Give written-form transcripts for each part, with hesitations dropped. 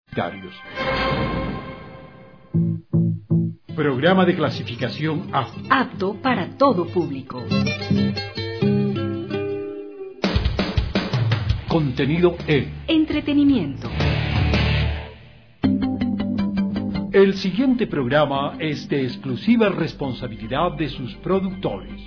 Programa de clasificación A. Apto para todo público. Contenido E. Entretenimiento. El siguiente programa es de exclusiva responsabilidad de sus productores.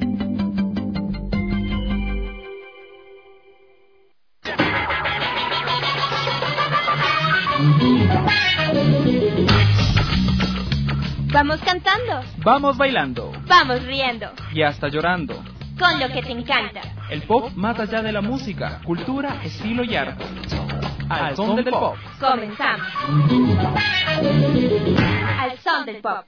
Vamos cantando. Vamos bailando. Vamos riendo. Y hasta llorando. Con lo que te encanta. El pop más allá de la música, cultura, estilo y arte. Al son del pop. Comenzamos. Al son del pop.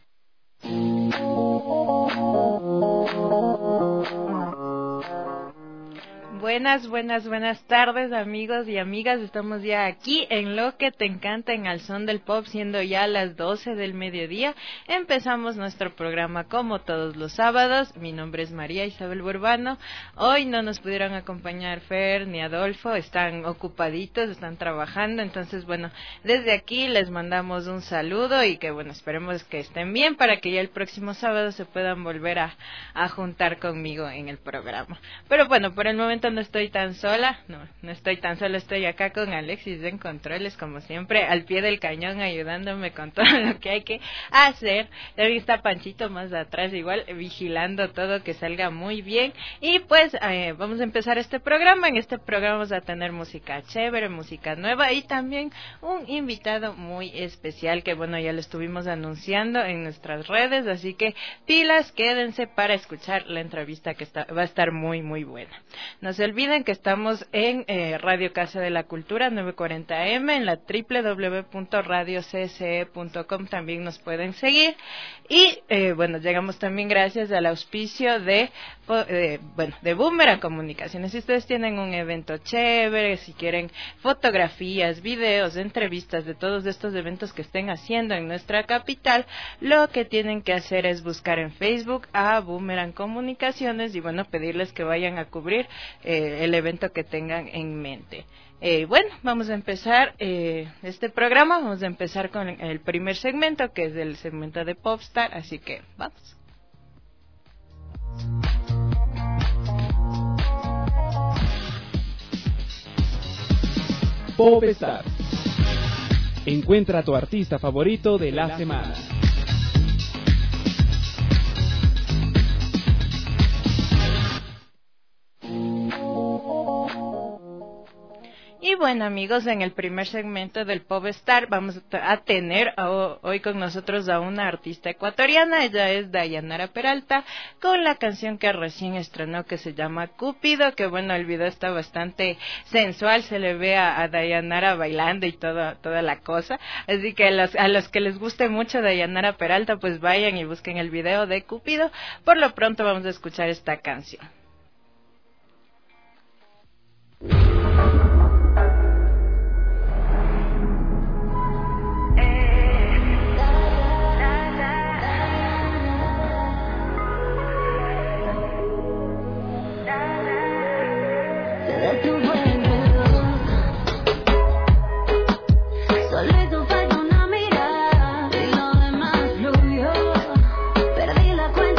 Buenas tardes, amigos y amigas. Estamos ya aquí en Lo que te encanta, en Al Son del Pop, siendo ya las 12 del mediodía. Empezamos nuestro programa como todos los sábados. Mi nombre es María Isabel Burbano. Hoy no nos pudieron acompañar Fer ni Adolfo, están ocupaditos, están trabajando. Entonces, bueno, desde aquí les mandamos un saludo y que, bueno, esperemos que estén bien para que ya el próximo sábado se puedan volver a juntar conmigo en el programa. Pero bueno, por el momento no estoy tan sola, no estoy tan sola, estoy acá con Alexis en controles, como siempre, al pie del cañón, ayudándome con todo lo que hay que hacer. También está Panchito más atrás, igual, vigilando todo, que salga muy bien. Y pues, vamos a empezar este programa. En este programa vamos a tener música chévere, música nueva y también un invitado muy especial, que bueno, ya lo estuvimos anunciando en nuestras redes, así que pilas, quédense para escuchar la entrevista que va a estar muy, muy buena. No se olviden que estamos en Radio Casa de la Cultura 940 AM, en la www.radiocce.com también nos pueden seguir. Y bueno, llegamos también gracias al auspicio de Boomerang Comunicaciones. Si ustedes tienen un evento chévere, si quieren fotografías, videos, entrevistas de todos estos eventos que estén haciendo en nuestra capital, lo que tienen que hacer es buscar en Facebook a Boomerang Comunicaciones y bueno, pedirles que vayan a cubrir el evento que tengan en mente. Bueno, vamos a empezar este programa. Vamos a empezar con el primer segmento, que es el segmento de Popstar, así que vamos. Popstar. Encuentra a tu artista favorito de la semana. Y bueno, amigos, en el primer segmento del Popstar vamos a tener hoy con nosotros a una artista ecuatoriana. Ella es Dayanara Peralta, con la canción que recién estrenó, que se llama Cúpido, que bueno, el video está bastante sensual, se le ve a Dayanara bailando y toda la cosa. Así que a los que les guste mucho Dayanara Peralta, pues vayan y busquen el video de Cúpido. Por lo pronto vamos a escuchar esta canción.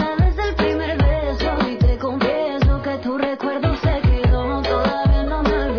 Recuerdo se quedó, todavía no me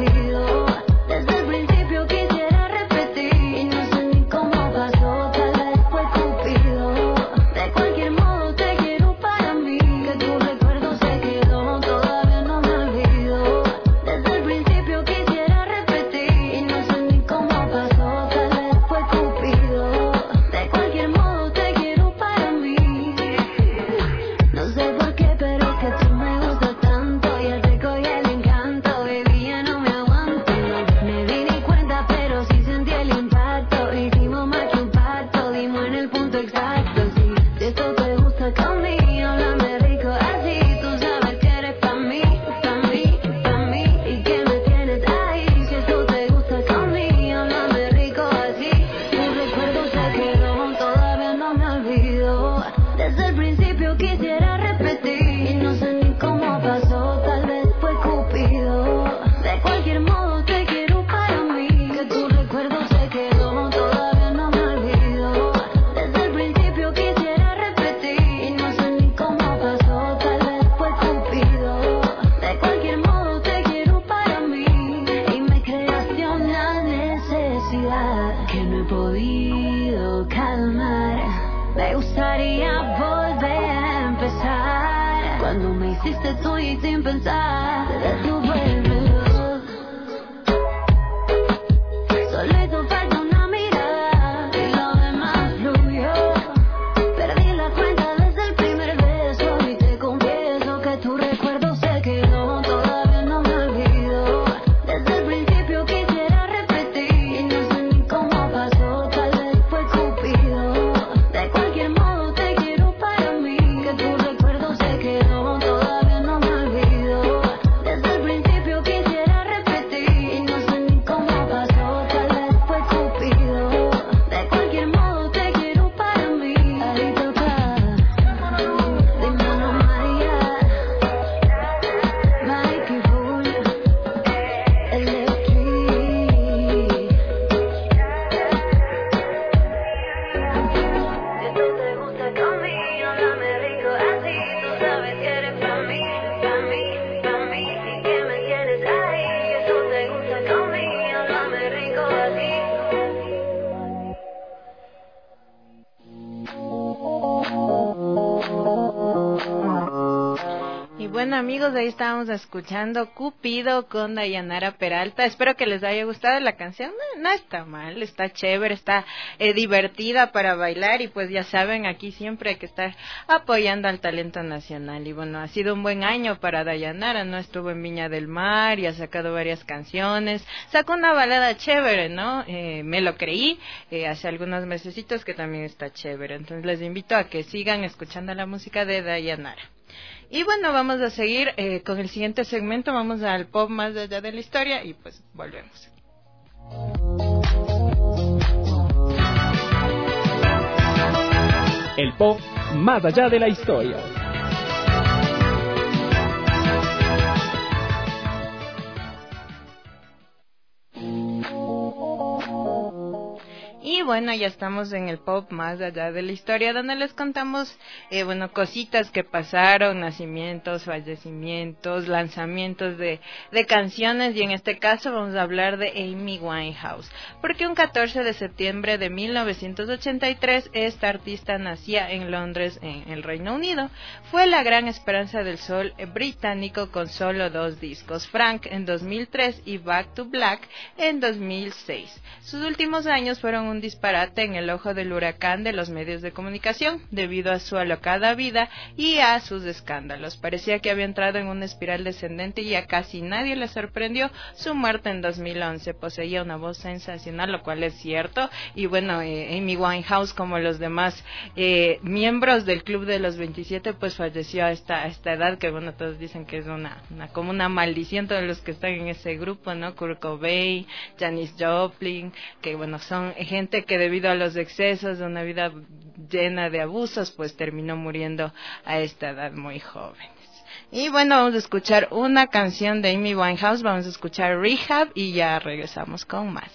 realidad que no he podido calmar. Me gustaría volver a empezar cuando me hiciste tuya y sin pensar te detuve el reloj. Solito falta una mirada y lo demás fluyó. Perdí la cuenta desde el primer beso y te confieso que tu recuerdo se quedó. Todavía no me olvido. Desde el principio quisiera repetir y no sé ni cómo pasó. Tal vez fue Cupido. De cualquier modo te quiero para mí. Que tu recuerdo se quedó. Todavía no me olvido. Desde el principio quisiera repetir y no sé ni cómo pasó. Tal vez fue Cupido. De cualquier modo te quiero para mí. Ahí toca. Dímelo María. Mikey Bull. Electric. Si tú te gusta conmigo, dame rico así. Tú sabes que eres pa' mí, pa' mí, pa' mí. Y que me tienes ahí. Que tú te gusta conmigo, dame rico así. Y bueno, amigos, ahí estábamos escuchando Cupido con Dayanara Peralta. Espero que les haya gustado la canción. No está mal, está chévere, está divertida para bailar. Y pues ya saben, aquí siempre hay que estar apoyando al talento nacional. Y bueno, ha sido un buen año para Dayanara, ¿no? Estuvo en Viña del Mar y ha sacado varias canciones. Sacó una balada chévere, ¿no? Me lo creí hace algunos mesecitos, que también está chévere. Entonces les invito a que sigan escuchando la música de Dayanara. Y bueno, vamos a seguir con el siguiente segmento. Vamos al pop más allá de la historia y pues volvemos. El pop más allá de la historia. Y bueno, ya estamos en el pop más allá de la historia, donde les contamos, cositas que pasaron, nacimientos, fallecimientos, lanzamientos de canciones, y en este caso vamos a hablar de Amy Winehouse, porque un 14 de septiembre de 1983 esta artista nacía en Londres, en el Reino Unido. Fue la gran esperanza del soul británico con solo 2 discos, Frank en 2003 y Back to Black en 2006. Sus últimos años fueron un disparate en el ojo del huracán de los medios de comunicación debido a su alocada vida y a sus escándalos. Parecía que había entrado en una espiral descendente y a casi nadie le sorprendió su muerte en 2011. Poseía una voz sensacional, lo cual es cierto, y bueno, Amy Winehouse, como los demás miembros del Club de los 27, pues falleció a esta edad, que bueno, todos dicen que es como una maldición todos los que están en ese grupo, ¿no? Kurt Cobain, Janis Joplin, que bueno, son gente que debido a los excesos de una vida llena de abusos, pues terminó muriendo a esta edad muy jóvenes. Y bueno, vamos a escuchar una canción de Amy Winehouse, vamos a escuchar Rehab y ya regresamos con más.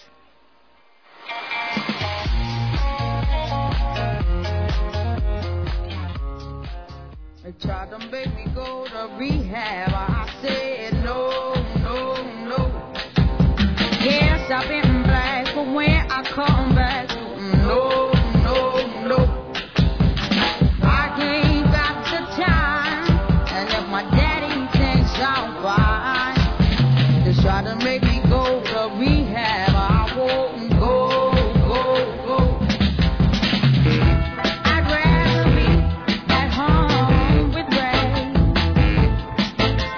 They tried to make me go to rehab. I said no, no, no. Yes, I've been black, but when I come back, no, no, no. I ain't got the time, and if my daddy thinks I'm fine, they try to make me go to rehab. I won't go, go, go. I'd rather be at home with Ray.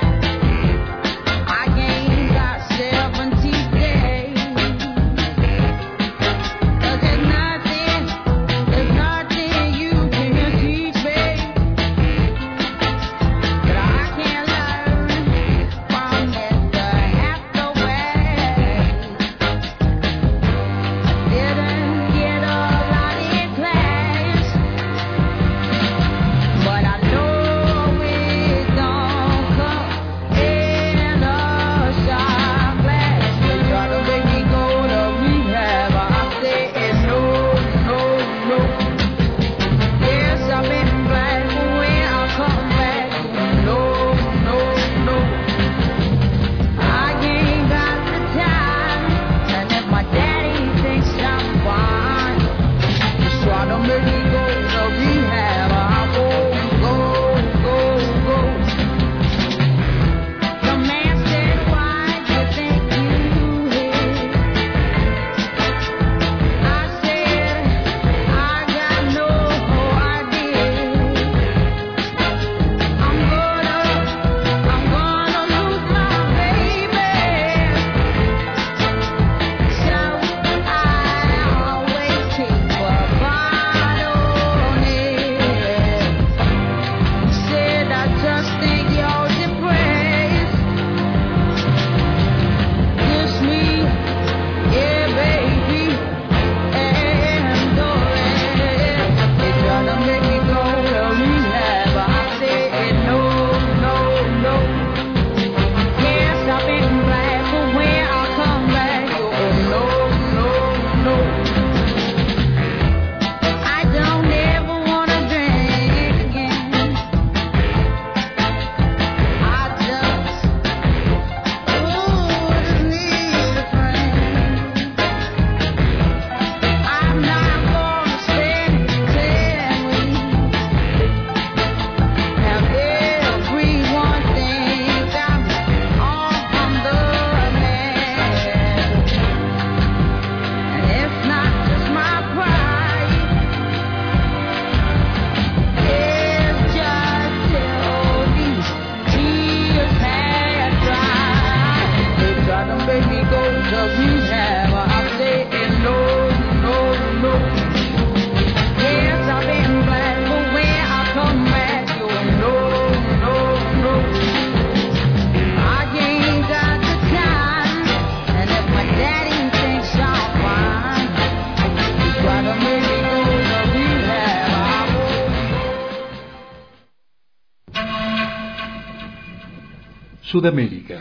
Sudamérica.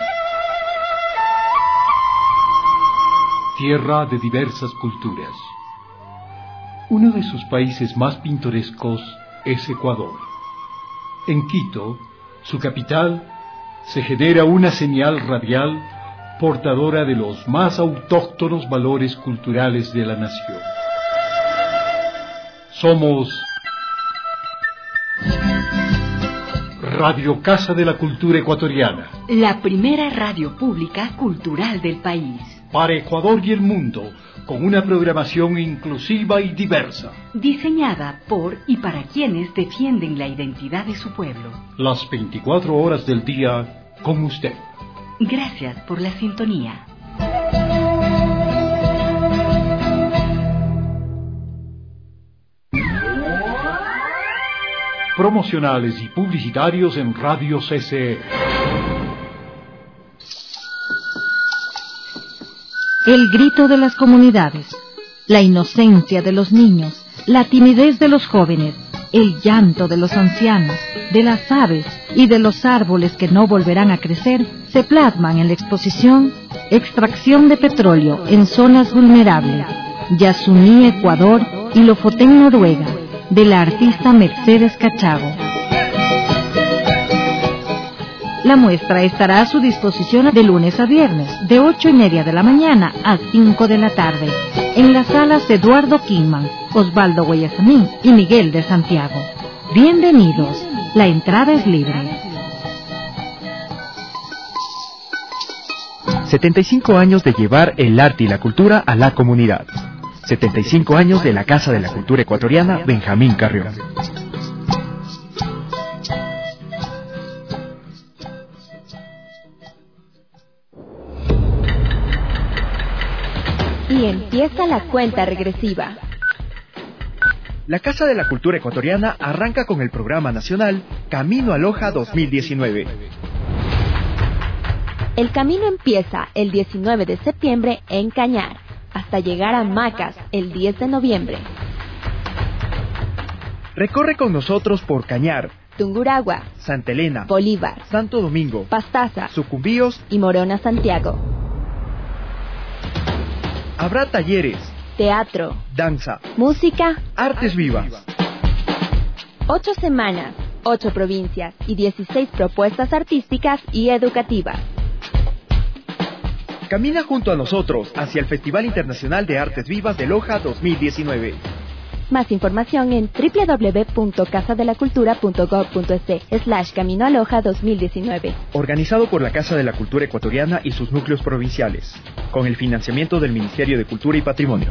Tierra de diversas culturas. Uno de sus países más pintorescos es Ecuador. En Quito, su capital, se genera una señal radial portadora de los más autóctonos valores culturales de la nación. Somos Radio Casa de la Cultura Ecuatoriana, la primera radio pública cultural del país. para Ecuador y el mundo, con una programación inclusiva y diversa. Diseñada por y para quienes defienden la identidad de su pueblo. Las 24 horas del día con usted. Gracias por la sintonía. Promocionales y publicitarios en Radio CCE. El grito de las comunidades, la inocencia de los niños, la timidez de los jóvenes, el llanto de los ancianos, de las aves y de los árboles que no volverán a crecer, se plasman en la exposición Extracción de petróleo en zonas vulnerables, Yasuní, Ecuador y Lofoten, Noruega, de la artista Mercedes Cachago. La muestra estará a su disposición de lunes a viernes, de 8:30 de la mañana a 5 de la tarde, en las salas Eduardo Quinman, Osvaldo Guayasamín y Miguel de Santiago. Bienvenidos, la entrada es libre. 75 años de llevar el arte y la cultura a la comunidad. 75 años de la Casa de la Cultura Ecuatoriana Benjamín Carrión. Y empieza la cuenta regresiva. La Casa de la Cultura Ecuatoriana arranca con el programa nacional Camino a Loja 2019. El camino empieza el 19 de septiembre en Cañar, hasta llegar a Macas el 10 de noviembre. Recorre con nosotros por Cañar, Tungurahua, Santa Elena, Bolívar, Santo Domingo, Pastaza, Sucumbíos y Morona, Santiago. Habrá talleres, Teatro, danza, música, artes vivas. 8 semanas, 8 provincias y 16 propuestas artísticas y educativas. Camina junto a nosotros hacia el Festival Internacional de Artes Vivas de Loja 2019. Más información en www.casadelacultura.gov.es/Camino a Loja 2019. Organizado por la Casa de la Cultura Ecuatoriana y sus núcleos provinciales, con el financiamiento del Ministerio de Cultura y Patrimonio.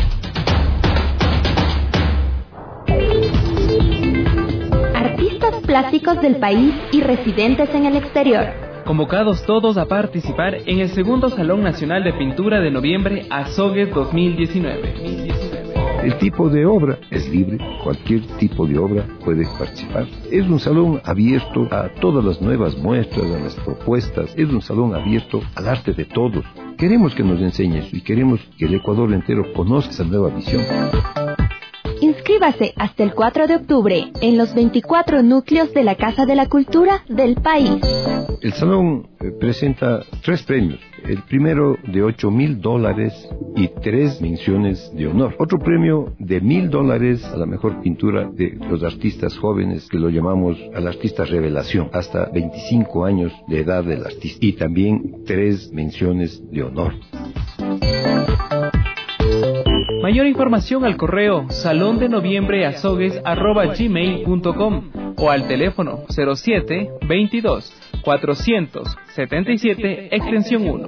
Artistas plásticos del país y residentes en el exterior. Convocados todos a participar en el segundo Salón Nacional de Pintura de Noviembre Azogues 2019. El tipo de obra es libre, cualquier tipo de obra puede participar. Es un salón abierto a todas las nuevas muestras, a las propuestas. Es un salón abierto al arte de todos. Queremos que nos enseñes y queremos que el Ecuador entero conozca esa nueva visión. Inscríbase hasta el 4 de octubre en los 24 núcleos de la Casa de la Cultura del país. El salón presenta 3 premios. El primero de $8,000 y 3 menciones de honor. Otro premio de $1,000 a la mejor pintura de los artistas jóvenes, que lo llamamos al artista revelación, hasta 25 años de edad del artista. Y también 3 menciones de honor. Mayor información al correo salondenoviembreazogues@gmail.com o al teléfono 07 22 477 extensión 1.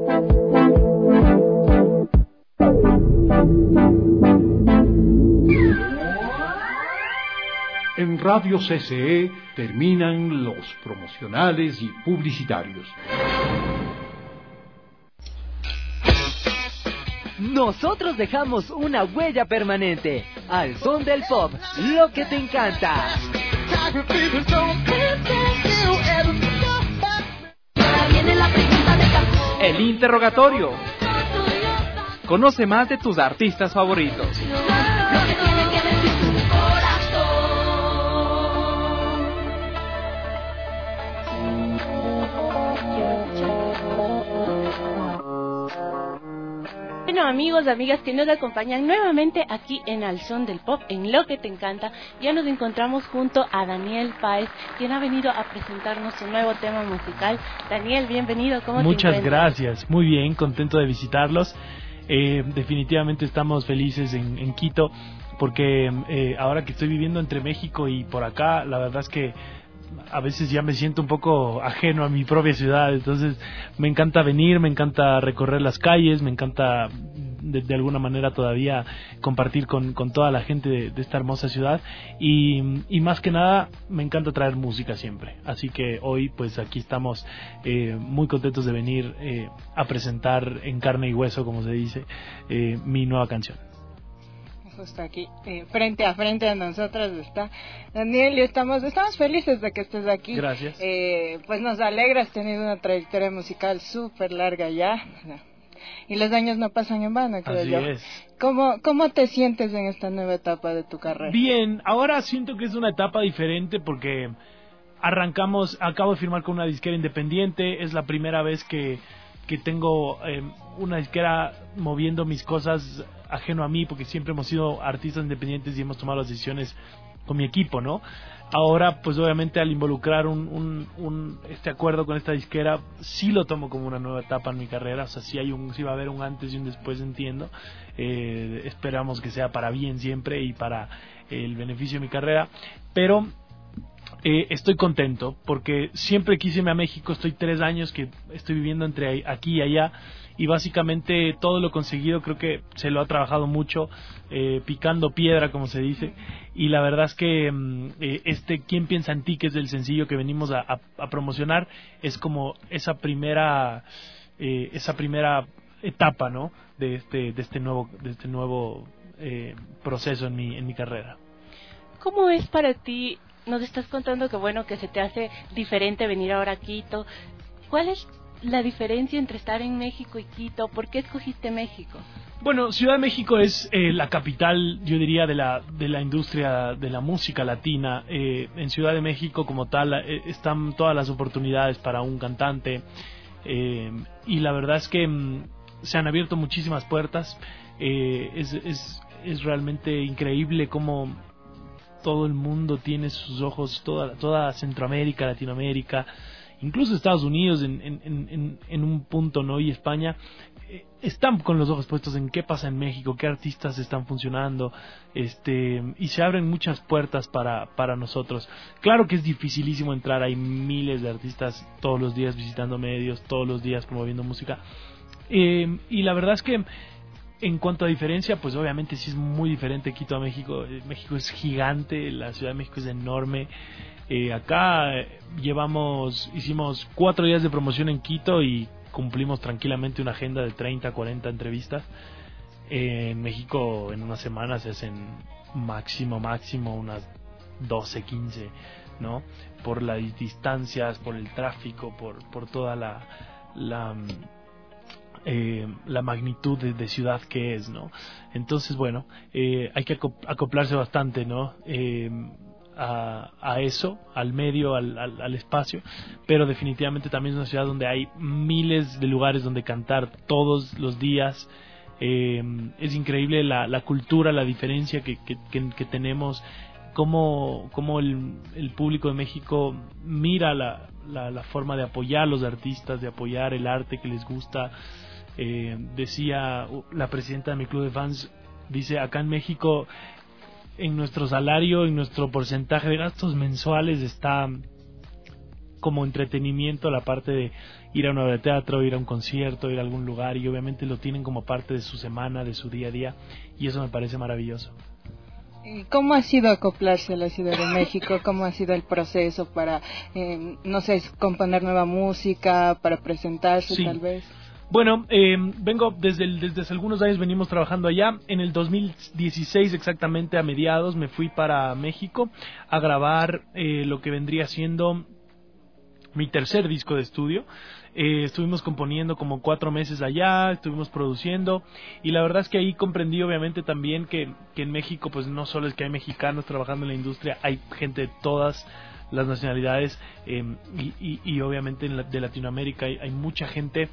En Radio CCE terminan los promocionales y publicitarios. Nosotros dejamos una huella permanente. Al son del pop, lo que te encanta. El interrogatorio. Conoce más de tus artistas favoritos. Bueno, amigos, amigas que nos acompañan nuevamente aquí en Al Son del Pop, en Lo que te encanta, ya nos encontramos junto a Daniel Páez, quien ha venido a presentarnos su nuevo tema musical. Daniel, bienvenido, ¿cómo te encuentras? Muchas gracias, muy bien, contento de visitarlos. Definitivamente estamos felices en Quito, porque ahora que estoy viviendo entre México y por acá, la verdad es que a veces ya me siento un poco ajeno a mi propia ciudad, entonces me encanta venir, me encanta recorrer las calles, me encanta de alguna manera todavía compartir con toda la gente de esta hermosa ciudad y más que nada me encanta traer música siempre, así que hoy pues aquí estamos muy contentos de venir a presentar en carne y hueso, como se dice, mi nueva canción. Justo aquí, frente a frente a nosotros está Daniel y estamos felices de que estés aquí. Gracias. Pues nos alegra, has tenido una trayectoria musical súper larga ya, y los años no pasan en vano, creo yo. Así es. ¿Cómo te sientes en esta nueva etapa de tu carrera? Bien, ahora siento que es una etapa diferente porque acabo de firmar con una disquera independiente, es la primera vez que tengo una disquera moviendo mis cosas ajeno a mí, porque siempre hemos sido artistas independientes y hemos tomado las decisiones con mi equipo, ¿no? Ahora, pues obviamente al involucrar este acuerdo con esta disquera, sí lo tomo como una nueva etapa en mi carrera, o sea, sí va a haber un antes y un después, entiendo. Esperamos que sea para bien siempre y para el beneficio de mi carrera, pero estoy contento porque siempre quise irme a México. Estoy 3 años que estoy viviendo entre aquí y allá y básicamente todo lo conseguido creo que se lo ha trabajado mucho, picando piedra, como se dice, y la verdad es que ¿Quién piensa en ti?, que es el sencillo que venimos a promocionar, es como esa primera etapa, ¿no?, de este nuevo proceso en mi carrera. ¿Cómo es para ti? Nos estás contando que se te hace diferente venir ahora a Quito. ¿Cuál es la diferencia entre estar en México y Quito? ¿Por qué escogiste México? Bueno, Ciudad de México es la capital, yo diría, de la industria de la música latina. En Ciudad de México, como tal, están todas las oportunidades para un cantante. Y la verdad es que se han abierto muchísimas puertas. Es realmente increíble cómo todo el mundo tiene sus ojos, toda Centroamérica, Latinoamérica, incluso Estados Unidos en un punto, ¿no?, y España, están con los ojos puestos en qué pasa en México, qué artistas están funcionando, y se abren muchas puertas para nosotros. Claro que es dificilísimo entrar, hay miles de artistas todos los días visitando medios, todos los días promoviendo música, y la verdad es que en cuanto a diferencia, pues obviamente sí es muy diferente Quito a México. México es gigante, la Ciudad de México es enorme. Acá hicimos 4 días de promoción en Quito y cumplimos tranquilamente una agenda de 30, 40 entrevistas. En México en una semana se hacen máximo unas 12, 15, ¿no? Por las distancias, por el tráfico, por toda la magnitud de ciudad que es, ¿no? Entonces, bueno, hay que acoplarse bastante, ¿no?, a eso, al medio, al espacio, pero definitivamente también es una ciudad donde hay miles de lugares donde cantar todos los días. Es increíble la cultura, la diferencia que tenemos, cómo el público de México mira la forma de apoyar a los artistas, de apoyar el arte que les gusta. Decía la presidenta de mi club de fans, dice, acá en México, en nuestro salario, en nuestro porcentaje de gastos mensuales está como entretenimiento la parte de ir a una obra de teatro, ir a un concierto, ir a algún lugar, y obviamente lo tienen como parte de su semana, de su día a día, y eso me parece maravilloso. ¿Cómo ha sido acoplarse a la Ciudad de México? ¿Cómo ha sido el proceso para, componer nueva música, para presentarse, tal vez? Bueno, vengo desde hace algunos años, venimos trabajando allá. En el 2016 exactamente, a mediados, me fui para México a grabar lo que vendría siendo mi tercer disco de estudio. Estuvimos componiendo como 4 meses allá, estuvimos produciendo, y la verdad es que ahí comprendí obviamente también que en México pues no solo es que hay mexicanos trabajando en la industria, hay gente de todas las nacionalidades, y obviamente de Latinoamérica hay mucha gente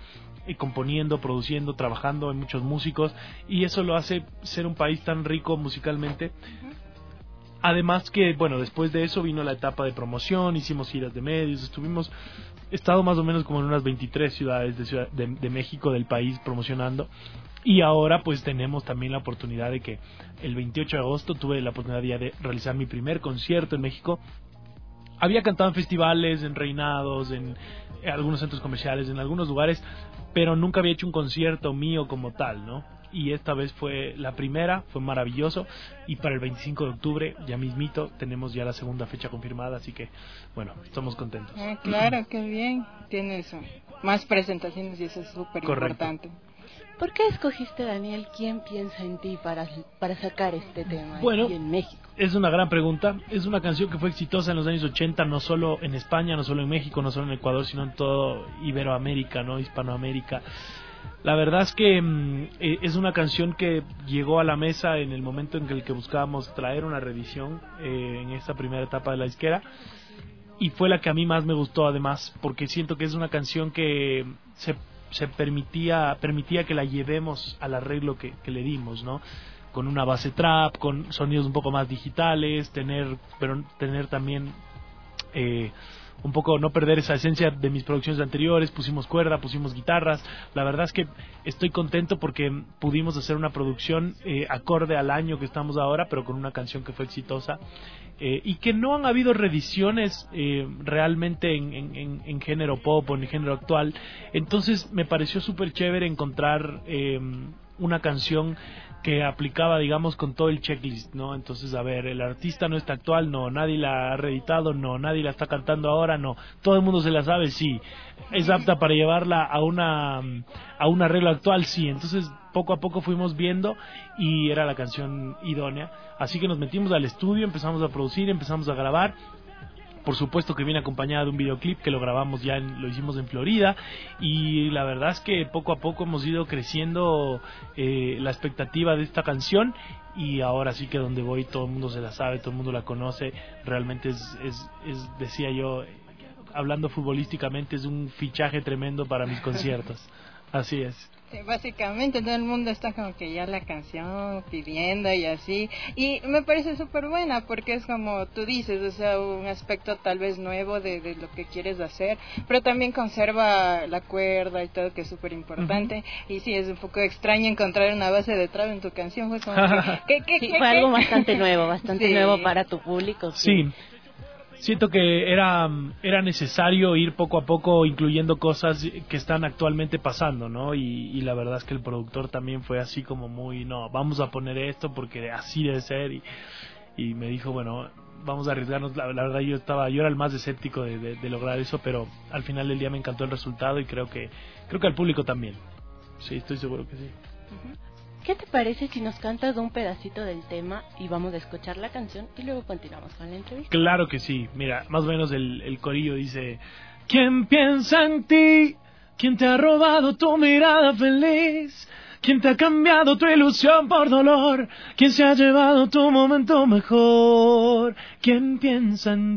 componiendo, produciendo, trabajando, hay muchos músicos, y eso lo hace ser un país tan rico musicalmente. Además que, bueno, después de eso vino la etapa de promoción, hicimos giras de medios, estado más o menos como en unas 23 ciudades de México, del país, promocionando. Y ahora pues tenemos también la oportunidad de que el 28 de agosto tuve la oportunidad ya de realizar mi primer concierto en México. Había cantado en festivales, en reinados, en algunos centros comerciales, en algunos lugares, pero nunca había hecho un concierto mío como tal, ¿no? Y esta vez fue la primera, fue maravilloso, y para el 25 de octubre, ya mismito, tenemos ya la segunda fecha confirmada, así que, bueno, estamos contentos. Claro, qué bien, tienes más presentaciones y eso es súper importante. ¿Por qué escogiste, Daniel, quién piensa en ti para sacar este tema aquí en México? Es una gran pregunta. Es una canción que fue exitosa en los años 80, no solo en España, no solo en México, no solo en Ecuador, sino en todo Iberoamérica, ¿no? Hispanoamérica. La verdad es que es una canción que llegó a la mesa en el momento en el que buscábamos traer una reedición en esta primera etapa de la disquera, y fue la que a mí más me gustó, además, porque siento que es una canción que se permitía que la llevemos al arreglo que le dimos, ¿no? Con una base trap, con sonidos un poco más digitales, pero tener también un poco, no perder esa esencia de mis producciones anteriores. Pusimos cuerda, pusimos guitarras. La verdad es que estoy contento porque pudimos hacer una producción acorde al año que estamos ahora, pero con una canción que fue exitosa, y que no han habido reediciones realmente en género pop o en género actual. Entonces me pareció súper chévere encontrar una canción que aplicaba, digamos, con todo el checklist, ¿no? Entonces, a ver, el artista no está actual, no, nadie la ha reeditado, no, nadie la está cantando ahora, no, todo el mundo se la sabe, sí, es apta para llevarla a un arreglo actual, sí. Entonces, poco a poco fuimos viendo y era la canción idónea, así que nos metimos al estudio, empezamos a producir, empezamos a grabar. Por supuesto que viene acompañada de un videoclip que lo grabamos lo hicimos en Florida, y la verdad es que poco a poco hemos ido creciendo la expectativa de esta canción, y ahora sí que donde voy todo el mundo se la sabe, todo el mundo la conoce. Realmente decía yo, hablando futbolísticamente, es un fichaje tremendo para mis conciertos. Así es. Sí, básicamente todo el mundo está como que ya la canción pidiendo y así, y me parece súper buena porque es como tú dices, o sea, un aspecto tal vez nuevo de lo que quieres hacer, pero también conserva la cuerda y todo, que es súper importante. Y sí, es un poco extraño encontrar una base de trap en tu canción, fue como fue algo bastante nuevo para tu público. Sí. Siento que era necesario ir poco a poco incluyendo cosas que están actualmente pasando, ¿no? Y la verdad es que el productor también fue así como muy, no, vamos a poner esto porque así debe ser, y me dijo, bueno, vamos a arriesgarnos. La verdad yo era el más escéptico de lograr eso, pero al final del día me encantó el resultado, y creo que al público también. Sí, estoy seguro que sí. ¿Qué te parece si nos cantas un pedacito del tema y vamos a escuchar la canción y luego continuamos con la entrevista? Claro que sí. Mira, más o menos el corillo dice: ¿quién piensa en ti? ¿Quién te ha robado tu mirada feliz? ¿Quién te ha cambiado tu ilusión por dolor? ¿Quién se ha llevado tu momento mejor? ¿Quién piensa en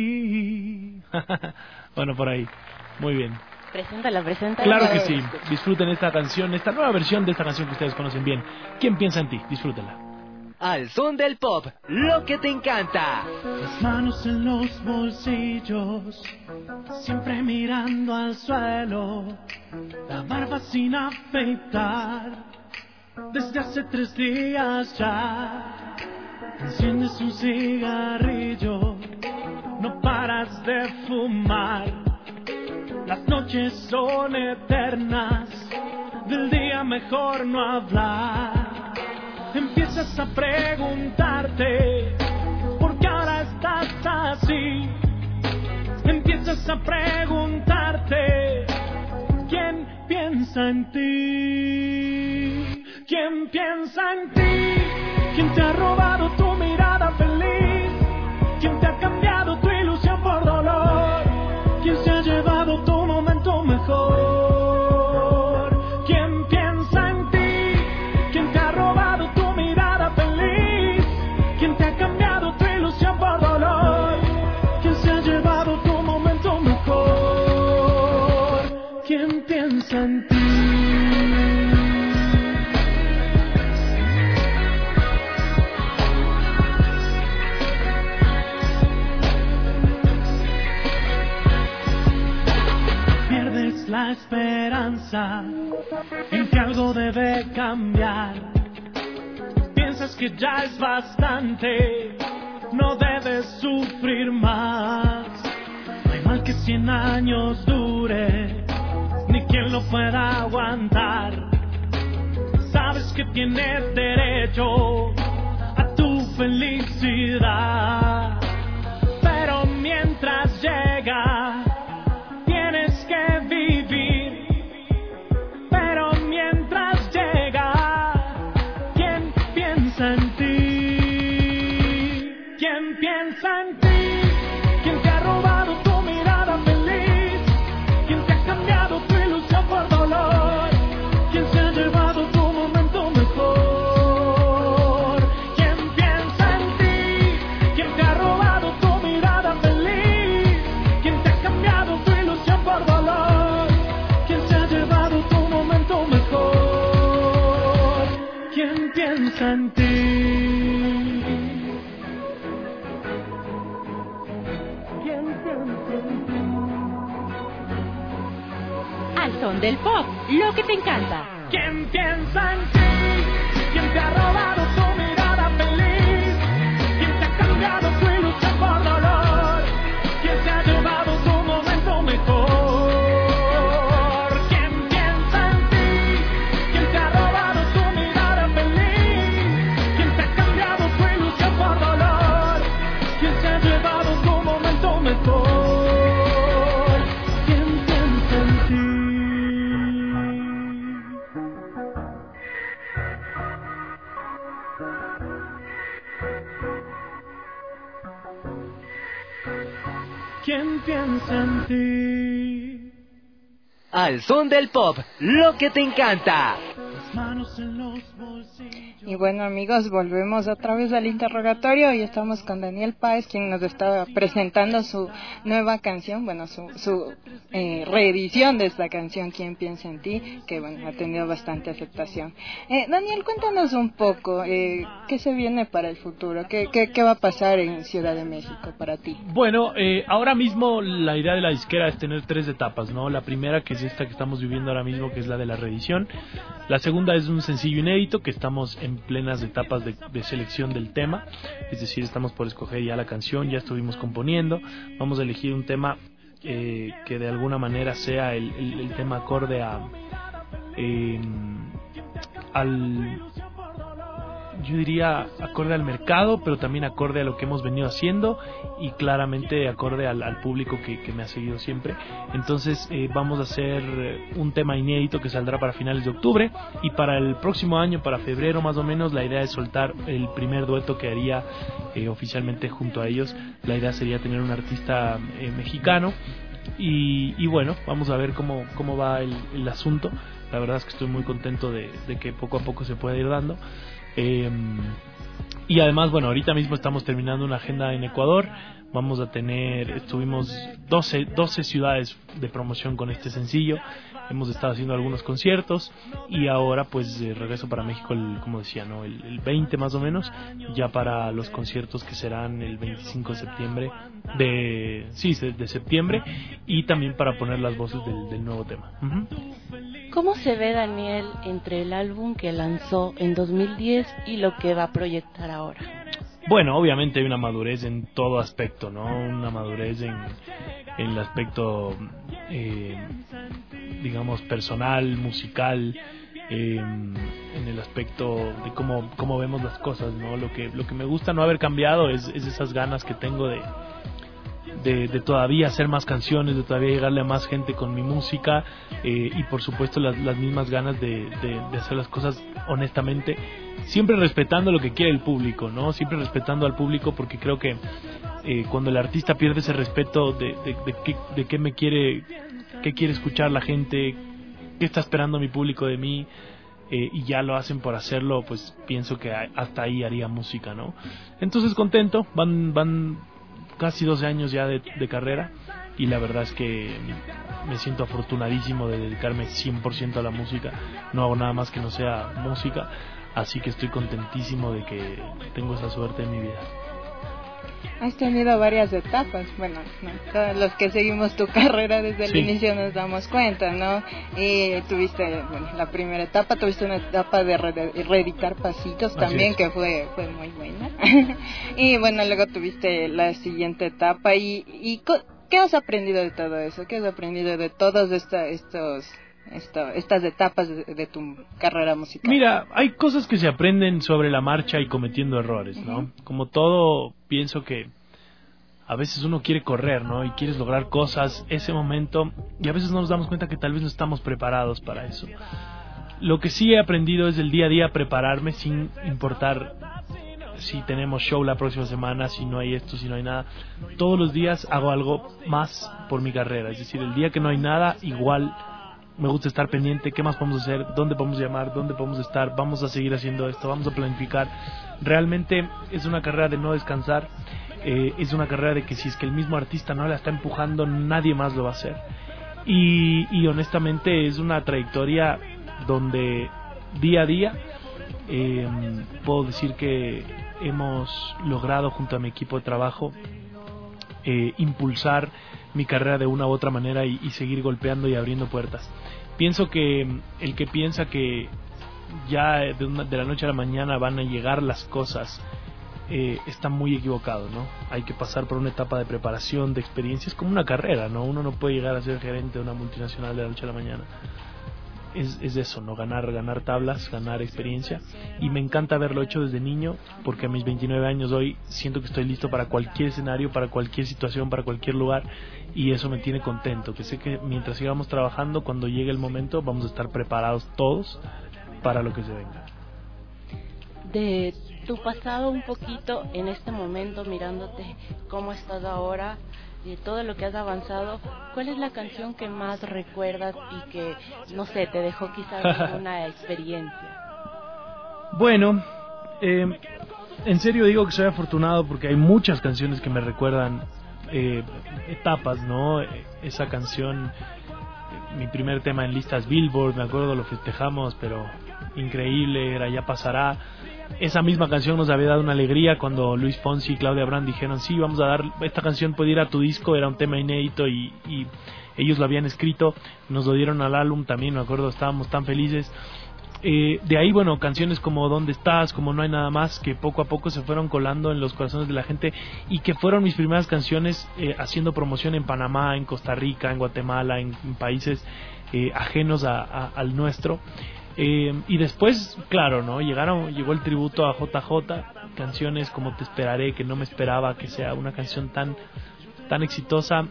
ti? Bueno, por ahí. Muy bien. Preséntala. Claro que sí. Disfruten esta canción, esta nueva versión de esta canción que ustedes conocen bien. ¿Quién piensa en ti? Disfrútenla. Al son del pop, lo que te encanta. Las manos en los bolsillos, siempre mirando al suelo, la barba sin afeitar, desde hace 3 días ya. Enciendes un cigarrillo, no paras de fumar. Las noches son eternas, del día mejor no hablar. Empiezas a preguntarte por qué ahora estás así. Empiezas a preguntarte quién piensa en ti. ¿Quién piensa en ti? ¿Quién te ha robado tu mirada feliz? ¿Quién te ha cambiado tu ilusión por dolor? ¿Quién se ha llevado tu momento mejor? ¿Quién piensa en ti? ¿Quién te ha robado tu mirada feliz? ¿Quién te ha cambiado tu ilusión por dolor? ¿Quién se ha llevado tu momento mejor? ¿Quién piensa en ti? esperanza en que algo debe cambiar. Piensas que ya es bastante, no debes sufrir más. No hay mal que 100 años dure, ni quien lo pueda aguantar. Sabes que tienes derecho a tu felicidad, pero mientras llega tienes que vivir. Pero mientras llega, ¿quién piensa en ti? ¿Quién piensa en ti? ¿Quién te ha robado tu mirada feliz? ¿Quién te ha cambiado tu ilusión por dolor? ¿Quién se ha llevado tu momento mejor? ¿Quién piensa en ti? ¿Quién te ha robado tu mirada feliz? ¿Quién te ha cambiado tu ilusión por dolor? ¿Quién se ha llevado tu momento mejor? ¿Quién piensa en ti? Al son del pop, lo que te encanta. ¿Quién piensa en ti? ¿Quién te ha robado tu mirada feliz? ¿Quién te ha cambiado tu ilusión por dolor? ¿Quién se ha llevado tu momento mejor? ¿Quién piensa en ti? ¿Quién te ha robado tu mirada feliz? ¿Quién te ha cambiado tu ilusión por dolor? ¿Quién se ha llevado tu momento mejor? ¿Quién piensa en ti? ¿Quién piensa en ti? Al son del pop, lo que te encanta. Las manos en los bolsillos. Y bueno, amigos, volvemos otra vez al interrogatorio y estamos con Daniel Páez, quien nos está presentando su nueva canción, bueno, su reedición de esta canción, ¿Quién piensa en ti?, que bueno, ha tenido bastante aceptación. Daniel, cuéntanos un poco, ¿qué se viene para el futuro? ¿Qué va a pasar en Ciudad de México para ti? Bueno, ahora mismo la idea de la disquera es tener 3 etapas, ¿no? La primera, que es esta que estamos viviendo ahora mismo, que es la de la reedición. La segunda es un sencillo inédito, que estamos en plenas etapas de selección del tema, es decir, estamos por escoger ya la canción, ya estuvimos componiendo, vamos a elegir un tema que de alguna manera sea el tema acorde yo diría acorde al mercado, pero también acorde a lo que hemos venido haciendo y claramente acorde al público que me ha seguido siempre. Entonces vamos a hacer un tema inédito que saldrá para finales de octubre, y para el próximo año, para febrero más o menos, la idea es soltar el primer dueto que haría oficialmente junto a ellos. La idea sería tener un artista mexicano y bueno, vamos a ver cómo va el asunto. La verdad es que estoy muy contento de que poco a poco se pueda ir dando. Y además, bueno, ahorita mismo estamos terminando una agenda en Ecuador. Vamos a tener, estuvimos 12 ciudades de promoción con este sencillo. Hemos estado haciendo algunos conciertos y ahora pues regreso para México, como decía, ¿no? El 20 más o menos, ya para los conciertos que serán el 25 de septiembre de septiembre, y también para poner las voces del nuevo tema. Uh-huh. ¿Cómo se ve, Daniel, entre el álbum que lanzó en 2010 y lo que va a proyectar ahora? Bueno, obviamente hay una madurez en todo aspecto, ¿no? Una madurez en el aspecto, digamos, personal, musical, en el aspecto de cómo vemos las cosas, ¿no? Lo que me gusta no haber cambiado es esas ganas que tengo de todavía hacer más canciones, de todavía llegarle a más gente con mi música, y por supuesto las mismas ganas de hacer las cosas honestamente, siempre respetando lo que quiere el público, ¿no? Siempre respetando al público, porque creo que cuando el artista pierde ese respeto de qué quiere escuchar la gente, qué está esperando mi público de mí, y ya lo hacen por hacerlo, pues pienso que hasta ahí haría música, ¿no? Entonces contento, van casi 12 años ya de carrera, y la verdad es que me siento afortunadísimo de dedicarme 100% a la música. No hago nada más que no sea música, así que estoy contentísimo de que tengo esa suerte en mi vida. Has tenido varias etapas, bueno, ¿no? Todos los que seguimos tu carrera desde el inicio nos damos cuenta, ¿no? Tuviste, bueno, la primera etapa, tuviste una etapa de reeditar Pasitos también, que fue muy buena. Y bueno, luego tuviste la siguiente etapa y ¿qué has aprendido de todo eso? ¿Qué has aprendido de todas estas etapas de tu carrera musical? Mira, hay cosas que se aprenden sobre la marcha y cometiendo errores, ¿no? Como todo, pienso que a veces uno quiere correr, ¿no? Y quieres lograr cosas ese momento y a veces no nos damos cuenta que tal vez no estamos preparados para eso. Lo que sí he aprendido es el día a día prepararme sin importar si tenemos show la próxima semana, si no hay esto, si no hay nada. Todos los días hago algo más por mi carrera, es decir, el día que no hay nada, igual me gusta estar pendiente, qué más podemos hacer, dónde podemos llamar, dónde podemos estar, vamos a seguir haciendo esto, vamos a planificar. Realmente es una carrera de no descansar, es una carrera de que si es que el mismo artista no la está empujando, nadie más lo va a hacer. Y honestamente es una trayectoria donde día a día puedo decir que hemos logrado junto a mi equipo de trabajo impulsar mi carrera de una u otra manera y seguir golpeando y abriendo puertas. Pienso que el que piensa que ya de la noche a la mañana van a llegar las cosas está muy equivocado, ¿no? Hay que pasar por una etapa de preparación, de experiencia. Es como una carrera, ¿no? Uno no puede llegar a ser gerente de una multinacional de la noche a la mañana. Es eso, ¿no? Ganar tablas, ganar experiencia. Y me encanta haberlo hecho desde niño, porque a mis 29 años hoy siento que estoy listo para cualquier escenario, para cualquier situación, para cualquier lugar, y eso me tiene contento, que sé que mientras sigamos trabajando, cuando llegue el momento vamos a estar preparados todos para lo que se venga. De tu pasado un poquito en este momento, mirándote cómo estás ahora, de todo lo que has avanzado, ¿cuál es la canción que más recuerdas y que, no sé, te dejó quizás una experiencia? Bueno, en serio digo que soy afortunado porque hay muchas canciones que me recuerdan etapas, ¿no? Esa canción, mi primer tema en listas Billboard, me acuerdo, lo festejamos, pero increíble, era Ya Pasará. Esa misma canción nos había dado una alegría cuando Luis Fonsi y Claudia Brand dijeron, sí, vamos a dar, esta canción puede ir a tu disco, era un tema inédito y ellos lo habían escrito, nos lo dieron al álbum también, me acuerdo, estábamos tan felices. De ahí, bueno, canciones como ¿Dónde estás?, como No hay nada más, que poco a poco se fueron colando en los corazones de la gente y que fueron mis primeras canciones haciendo promoción en Panamá, en Costa Rica, en Guatemala, en países ajenos al nuestro. Y después, claro, ¿no? Llegó el tributo a JJ, canciones como Te Esperaré, que no me esperaba que sea una canción tan exitosa.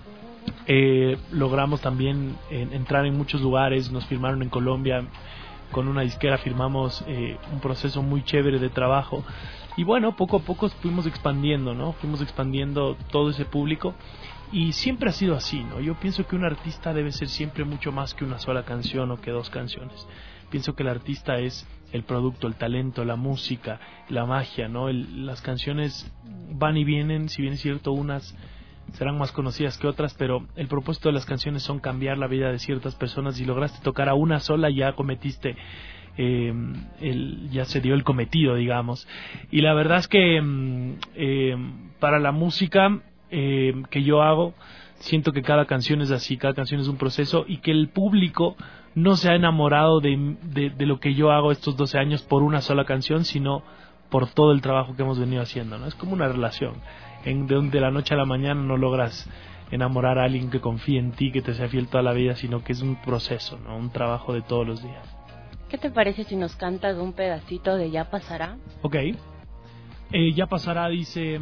Logramos también entrar en muchos lugares, nos firmaron en Colombia, con una disquera firmamos un proceso muy chévere de trabajo. Y bueno, poco a poco fuimos expandiendo, ¿no? Fuimos expandiendo todo ese público. Y siempre ha sido así, ¿no? Yo pienso que un artista debe ser siempre mucho más que una sola canción o que dos canciones. Pienso que el artista es el producto, el talento, la música, la magia, ¿no? Las canciones van y vienen, si bien es cierto, unas serán más conocidas que otras, pero el propósito de las canciones son cambiar la vida de ciertas personas. Si lograste tocar a una sola, ya cometiste, ya se dio el cometido, digamos. Y la verdad es que para la música que yo hago, siento que cada canción es así, cada canción es un proceso, y que el público no se ha enamorado de lo que yo hago estos 12 años por una sola canción, sino por todo el trabajo que hemos venido haciendo, ¿no? Es como una relación, de la noche a la mañana no logras enamorar a alguien que confíe en ti, que te sea fiel toda la vida, sino que es un proceso, ¿no? Un trabajo de todos los días. ¿Qué te parece si nos cantas un pedacito de Ya Pasará? Ok. Ya Pasará dice...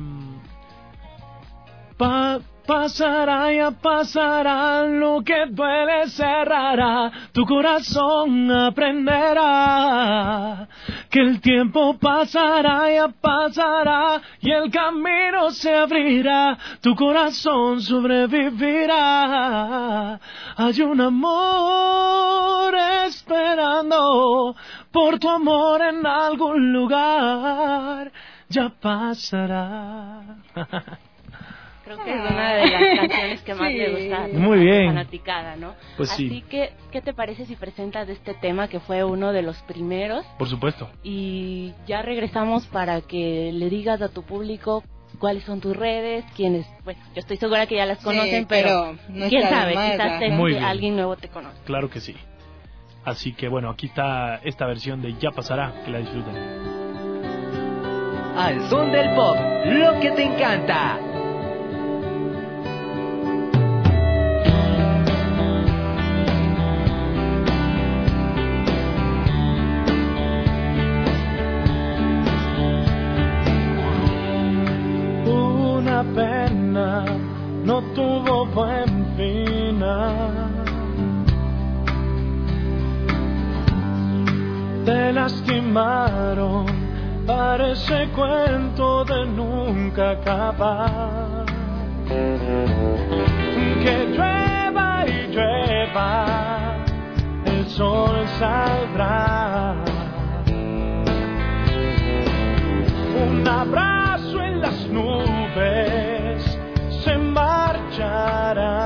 Pasará, ya pasará, lo que duele cerrará, tu corazón aprenderá, que el tiempo pasará, ya pasará, y el camino se abrirá, tu corazón sobrevivirá. Hay un amor esperando por tu amor en algún lugar, ya pasará. Creo que es una de las canciones que más le gusta a Muy bien. la fanaticada, ¿no? Pues sí. Así que, ¿qué te parece si presentas este tema que fue uno de los primeros? Por supuesto. Y ya regresamos para que le digas a tu público ¿Cuáles son tus redes? ¿Quiénes? Bueno, yo estoy segura que ya las conocen, Sí, pero no quién está sabe, de más, quizás alguien nuevo te conoce. Claro que sí. Así que bueno, aquí está esta versión de Ya Pasará, que la disfruten. Al son del pop, lo que te encanta. Una pena no tuvo buen final. Te lastimaron, parece cuento de nunca acabar. Que llueva y llueva, el sol saldrá. Un abrazo en las nubes se marchará.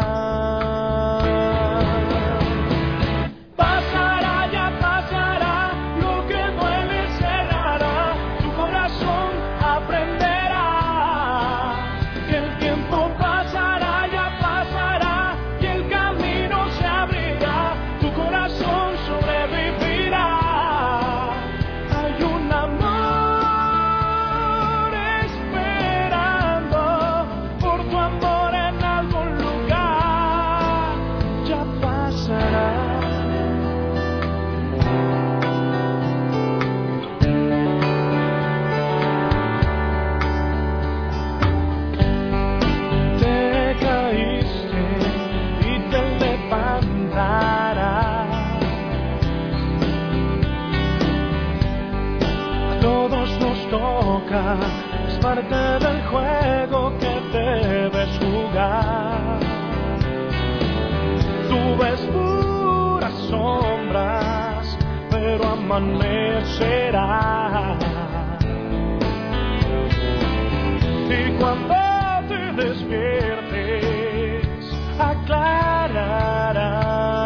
Es parte del juego que debes jugar. Tú ves puras sombras, pero amanecerá. Y cuando te despiertes, aclarará.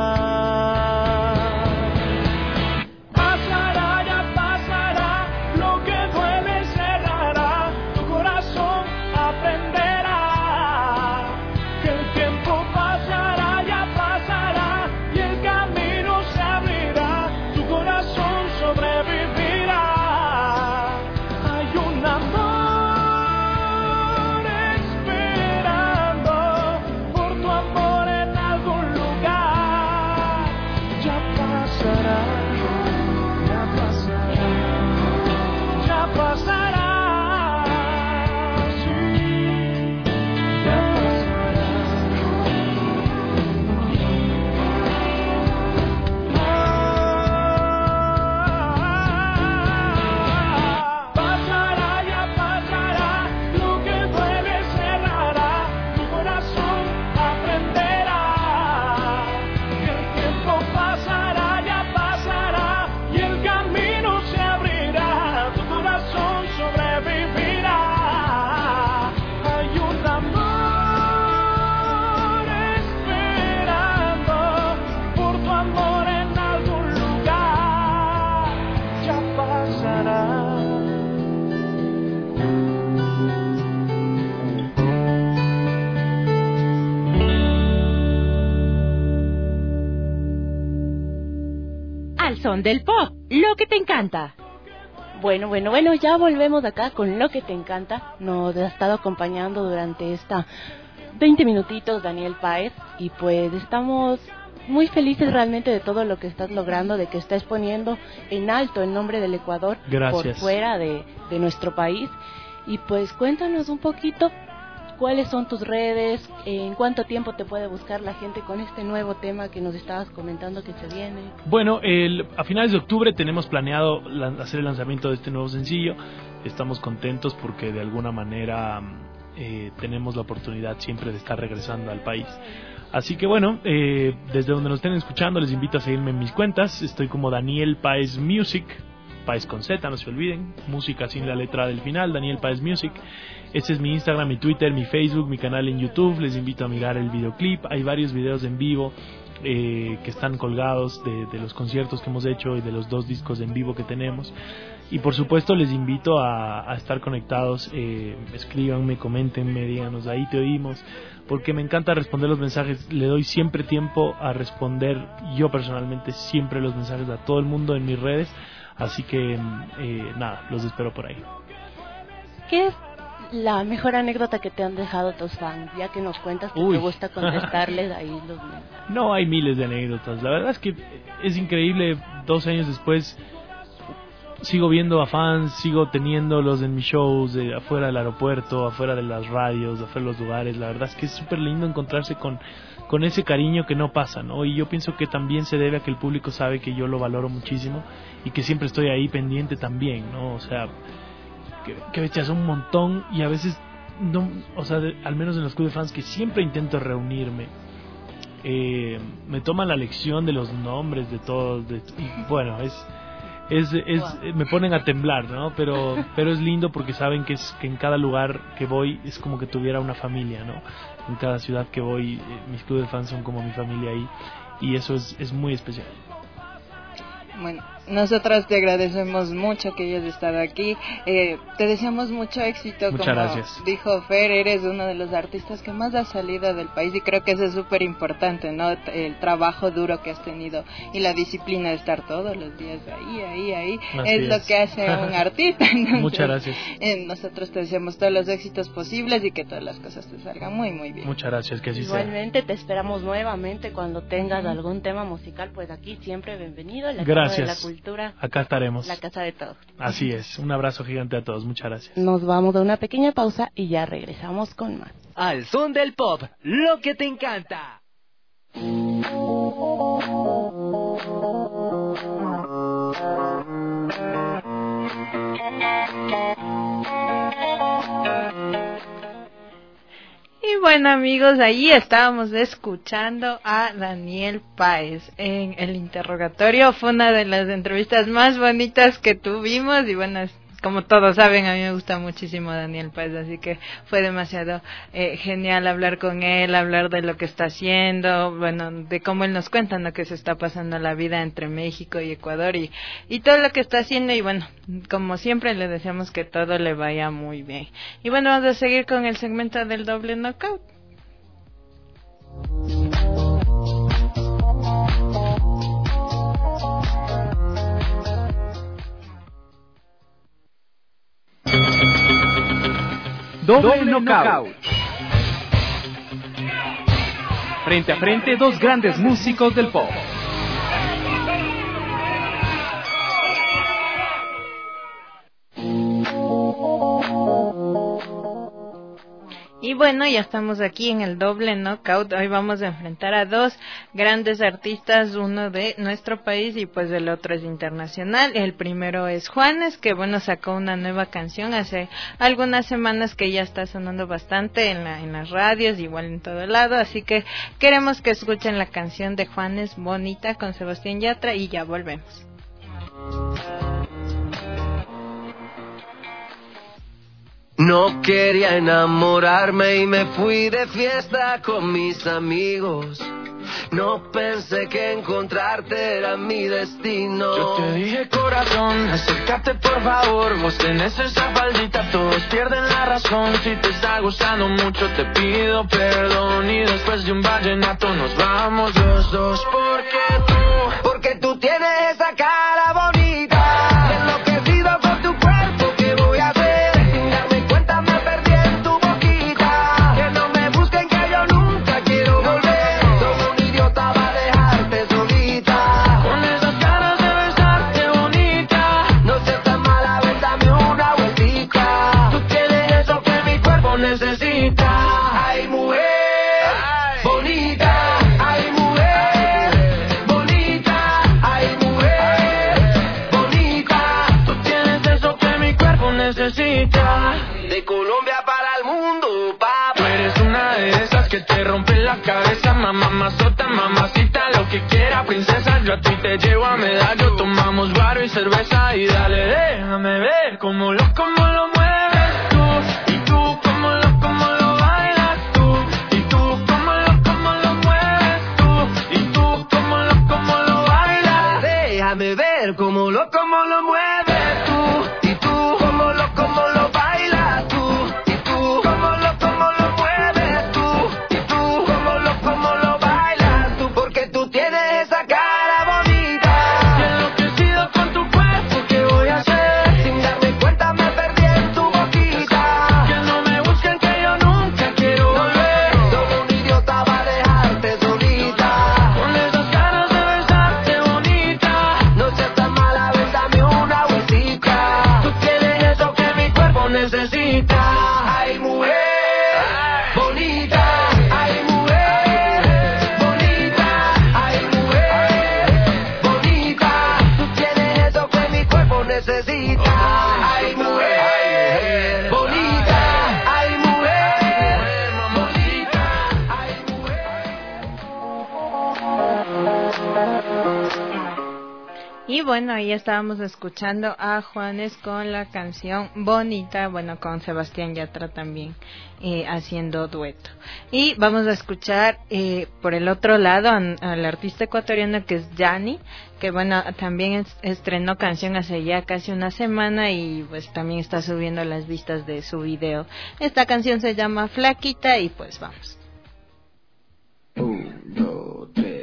Son del pop, lo que te encanta. Bueno, ya volvemos acá con lo que te encanta. Nos ha estado acompañando durante esta 20 minutitos Daniel Páez y pues estamos muy felices realmente de todo lo que estás logrando, de que estás poniendo en alto el nombre del Ecuador. Gracias. Por fuera de nuestro país. Y pues cuéntanos un poquito cuáles son tus redes, en cuánto tiempo te puede buscar la gente con este nuevo tema que nos estabas comentando que se viene. Bueno, a finales de octubre tenemos planeado hacer el lanzamiento de este nuevo sencillo. Estamos contentos porque de alguna manera tenemos la oportunidad siempre de estar regresando al país. Así que bueno, desde donde nos estén escuchando les invito a seguirme en mis cuentas. Estoy como Daniel Páez Music, Páez con Z, no se olviden, música sin la letra del final, Daniel Páez Music. Este es mi Instagram, mi Twitter, mi Facebook, mi canal en YouTube. Les invito a mirar el videoclip. Hay varios videos en vivo que están colgados de los conciertos que hemos hecho y de los 2 discos en vivo que tenemos. Y por supuesto les invito a estar conectados, escríbanme, coméntenme, díganos, ahí te oímos, porque me encanta responder los mensajes, le doy siempre tiempo a responder, yo personalmente siempre los mensajes a todo el mundo en mis redes, así que nada, los espero por ahí. ¿Qué es la mejor anécdota que te han dejado tus fans? Ya que nos cuentas que te gusta contestarles ahí los mensajes. No, hay miles de anécdotas, la verdad es que es increíble, 2 años después sigo viendo a fans, sigo teniéndolos en mis shows, afuera del aeropuerto, afuera de las radios, afuera de los lugares. La verdad es que es súper lindo encontrarse con ese cariño que no pasa, ¿no? Y yo pienso que también se debe a que el público sabe que yo lo valoro muchísimo y que siempre estoy ahí pendiente también, ¿no? O sea, que me echas un montón y a veces, no, o sea, al menos en los clubes de fans que siempre intento reunirme, me toman la lección de los nombres de todos, y bueno, me ponen a temblar, ¿no? Pero es lindo porque saben que en cada lugar que voy es como que tuviera una familia, ¿no? En cada ciudad que voy, mis clubes de fans son como mi familia ahí, y eso es muy especial. Bueno, nosotros te agradecemos mucho que hayas estado aquí. Te deseamos mucho éxito. Muchas como gracias. Dijo Fer, eres uno de los artistas que más ha salido del país y creo que eso es súper importante, ¿no? El trabajo duro que has tenido y la disciplina de estar todos los días ahí. Es lo que hace un artista. Entonces, muchas gracias. Nosotros te deseamos todos los éxitos posibles y que todas las cosas te salgan muy, muy bien. Muchas gracias, que así sea. Igualmente te esperamos nuevamente cuando tengas algún tema musical, pues aquí siempre bienvenido. Gracias. De la cultura, acá estaremos. La casa de todos. Así es, un abrazo gigante a todos, muchas gracias. Nos vamos a una pequeña pausa y ya regresamos con más. Al son del pop, lo que te encanta. Y bueno, amigos, ahí estábamos escuchando a Daniel Páez en el interrogatorio. Fue una de las entrevistas más bonitas que tuvimos y bueno, como todos saben, a mí me gusta muchísimo Daniel Páez, así que fue demasiado genial hablar con él, hablar de lo que está haciendo, bueno, de cómo él nos cuenta lo que se está pasando en la vida entre México y Ecuador y todo lo que está haciendo y bueno, como siempre le deseamos que todo le vaya muy bien. Y bueno, vamos a seguir con el segmento del doble knockout. Doble knockout. Frente a frente, dos grandes músicos del pop. Y bueno, ya estamos aquí en el doble knockout. Hoy vamos a enfrentar a dos grandes artistas, uno de nuestro país y pues el otro es internacional. El primero es Juanes, que bueno, sacó una nueva canción hace algunas semanas que ya está sonando bastante en las radios, igual en todo lado, así que queremos que escuchen la canción de Juanes, Bonita, con Sebastián Yatra, y ya volvemos. No quería enamorarme y me fui de fiesta con mis amigos. No pensé que encontrarte era mi destino. Yo te dije, corazón, acércate por favor. Vos tenés esa faldita, todos pierden la razón. Si te está gustando mucho te pido perdón. Y después de un vallenato nos vamos los dos. Porque tú tienes esa cara bonita. Enloquecido con tu cuerpo, ¿qué voy a hacer? Ay, mujer, bonita, ay, mujer, bonita, ay, mujer, bonita. Tú tienes eso que mi cuerpo necesita. De Colombia para el mundo, papá. Tú eres una de esas que te rompe la cabeza, mamazota, mamacita, lo que quiera, princesa. Yo a ti te llevo a medallo, tomamos guaro y cerveza y dale, déjame ver cómo lo mueves tú. Y tú cómo lo bailas tú. Y tú cómo lo mueves tú. Y tú cómo lo bailas. Déjame ver cómo lo mueves tú. bonita, ay mujer, bonita, ay mujer, bonita, ay mujer, bonita, tú tienes eso que mi cuerpo necesita, ay mujer, bonita, ay mujer, bonita, ay Y bueno, ahí estábamos escuchando a Juanes con la canción Bonita, bueno, con Sebastián Yatra también haciendo dueto. Y vamos a escuchar por el otro lado al artista ecuatoriano que es Yanni, que bueno, también estrenó canción hace ya casi una semana y pues también está subiendo las vistas de su video. Esta canción se llama Flaquita y pues vamos. 1, 2, 3.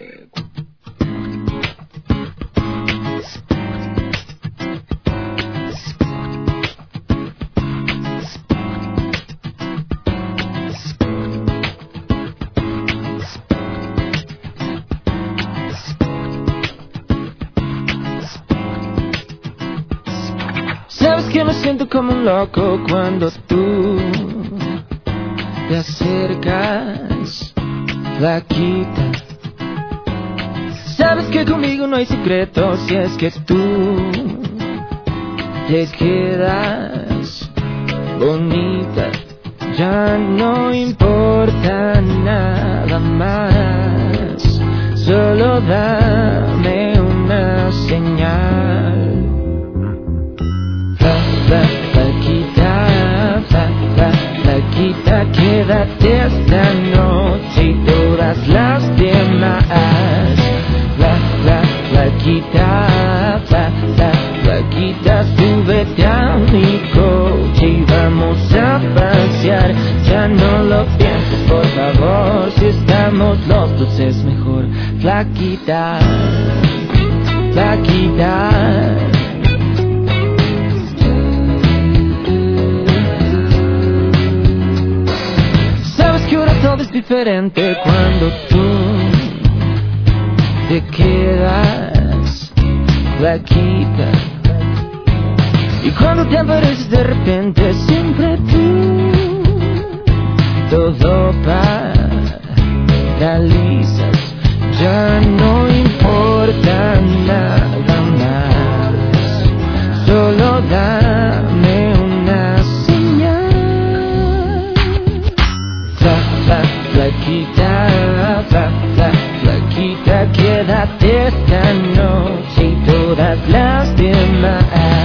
Sabes que me siento como un loco cuando tú te acercas, flaquita. Sabes que conmigo no hay secretos si es que tú te quedas bonita. Ya no importa nada más, solo dame una señal. Flaquita, quédate esta noche y todas las demás. Flaquita, súbete a mi coche y vamos a pasear. Ya no lo pienses, por favor, si estamos los dos es mejor. Flaquita. Sabes que ahora todo es diferente cuando tú te quedas, flaquita. Y cuando te apareces de repente, siempre tú todo paralizas. Ya no importa nada más, solo dame una señal. Flaquita, quédate esta noche y todas las demás.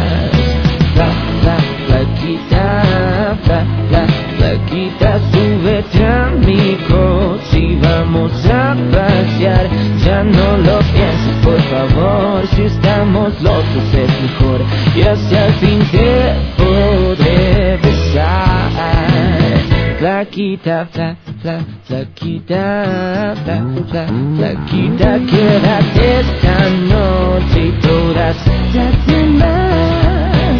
Flaquita, súbete a mi coche y vamos a pasear. Ya no lo pienses, por favor, si estamos locos es mejor. Y así al fin te podré besar. Flaquita, flaquita, quédate esta noche y todas las demás.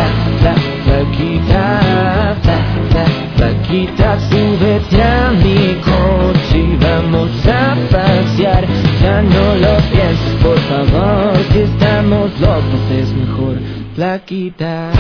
Flaquita, súbete a mi coche y vamos a pasear. Ya no lo pienses, por favor, si estamos locos es mejor. Flaquita.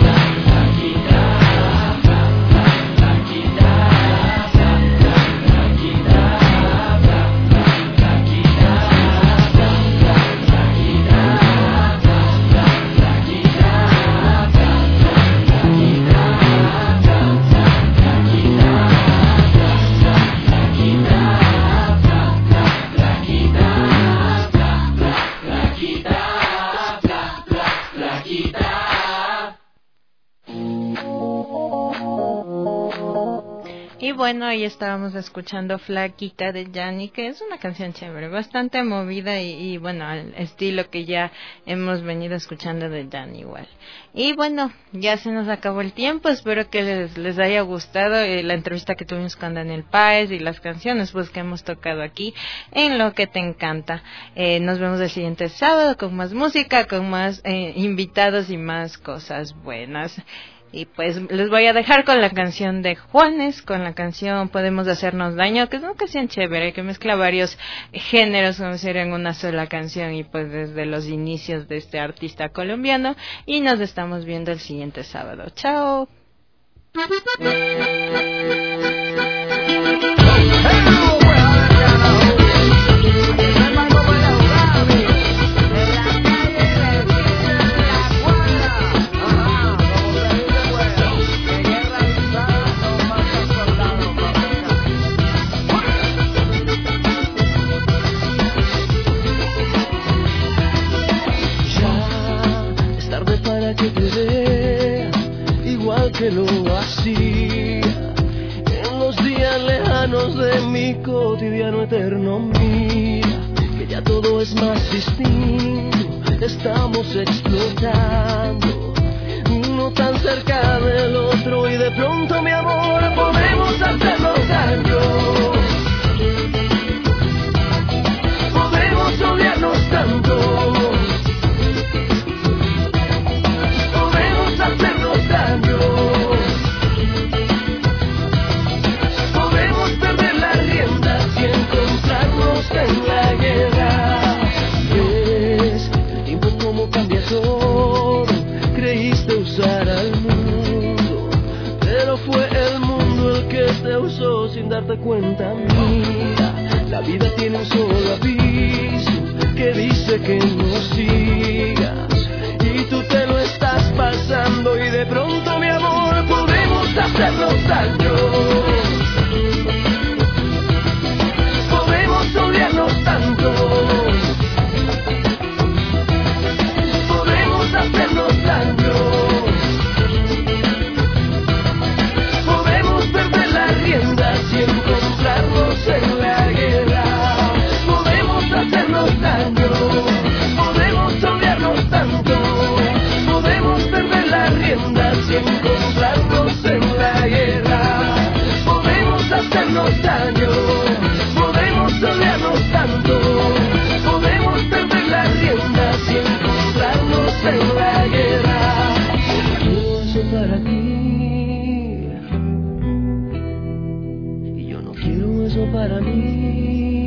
Y bueno, ahí estábamos escuchando Flaquita de Yanni, que es una canción chévere, bastante movida y bueno, al estilo que ya hemos venido escuchando de Yanni igual. Y bueno, ya se nos acabó el tiempo, espero que les haya gustado la entrevista que tuvimos con Daniel Páez y las canciones pues que hemos tocado aquí en Lo que te encanta. Nos vemos el siguiente sábado con más música, con más invitados y más cosas buenas. Y pues les voy a dejar con la canción de Juanes, con la canción Podemos Hacernos Daño, que es una canción chévere, que mezcla varios géneros como si en una sola canción y pues desde los inicios de este artista colombiano. Y nos estamos viendo el siguiente sábado. Chao. Que lo hacía en los días lejanos de mi cotidiano eterno. Mira que ya todo es más distinto, estamos explotando, uno tan cerca del otro y de pronto, mi amor, podemos hacernos daño, podemos odiarnos tanto, podemos hacernos daño. En la guerra es el tiempo como cambia todo. Creíste usar al mundo, pero fue el mundo el que te usó sin darte cuenta. Mira, la vida tiene un solo aviso que dice que no sigas, y tú te lo estás pasando y de pronto, mi amor, podemos hacernos daño. Odiarnos tanto, podemos hacernos daño, podemos perder las riendas y encontrarnos en la guerra, podemos hacernos daño, podemos odiarnos tanto, podemos perder las riendas y encontrarnos en la guerra, podemos hacernos daño. Odiarnos tanto, podemos perder las riendas y encontrarnos en la guerra. Quiero eso para ti y yo no quiero eso para mí.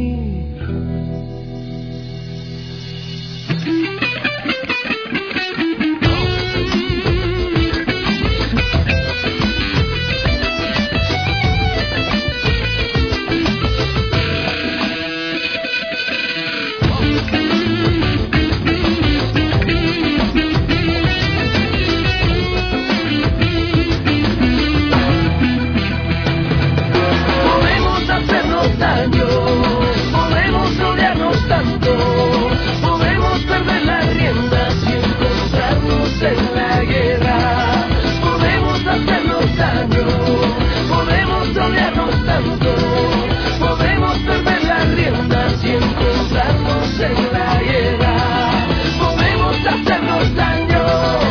Podemos odiarnos tanto, podemos perder las riendas y encontrarnos en la guerra, podemos hacernos daño, podemos odiarnos tanto, podemos perder las riendas y encontrarnos en la guerra, podemos hacernos daño,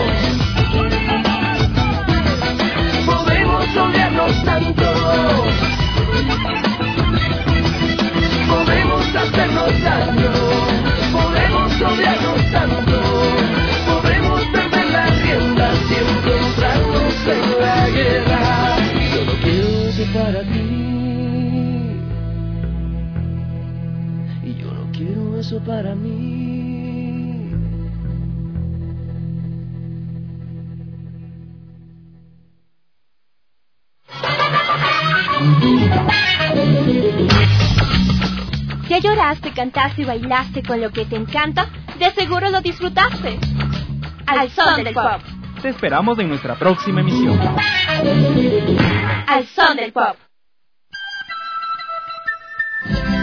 podemos odiarnos tanto. Podemos hacernos daño, podemos odiarnos tanto, podemos perder las riendas y encontrarnos en la guerra. Yo no quiero eso para ti y yo no quiero eso para mí. Ya lloraste, cantaste y bailaste con lo que te encanta, de seguro lo disfrutaste. Al son del pop. Te esperamos en nuestra próxima emisión. Al son del pop.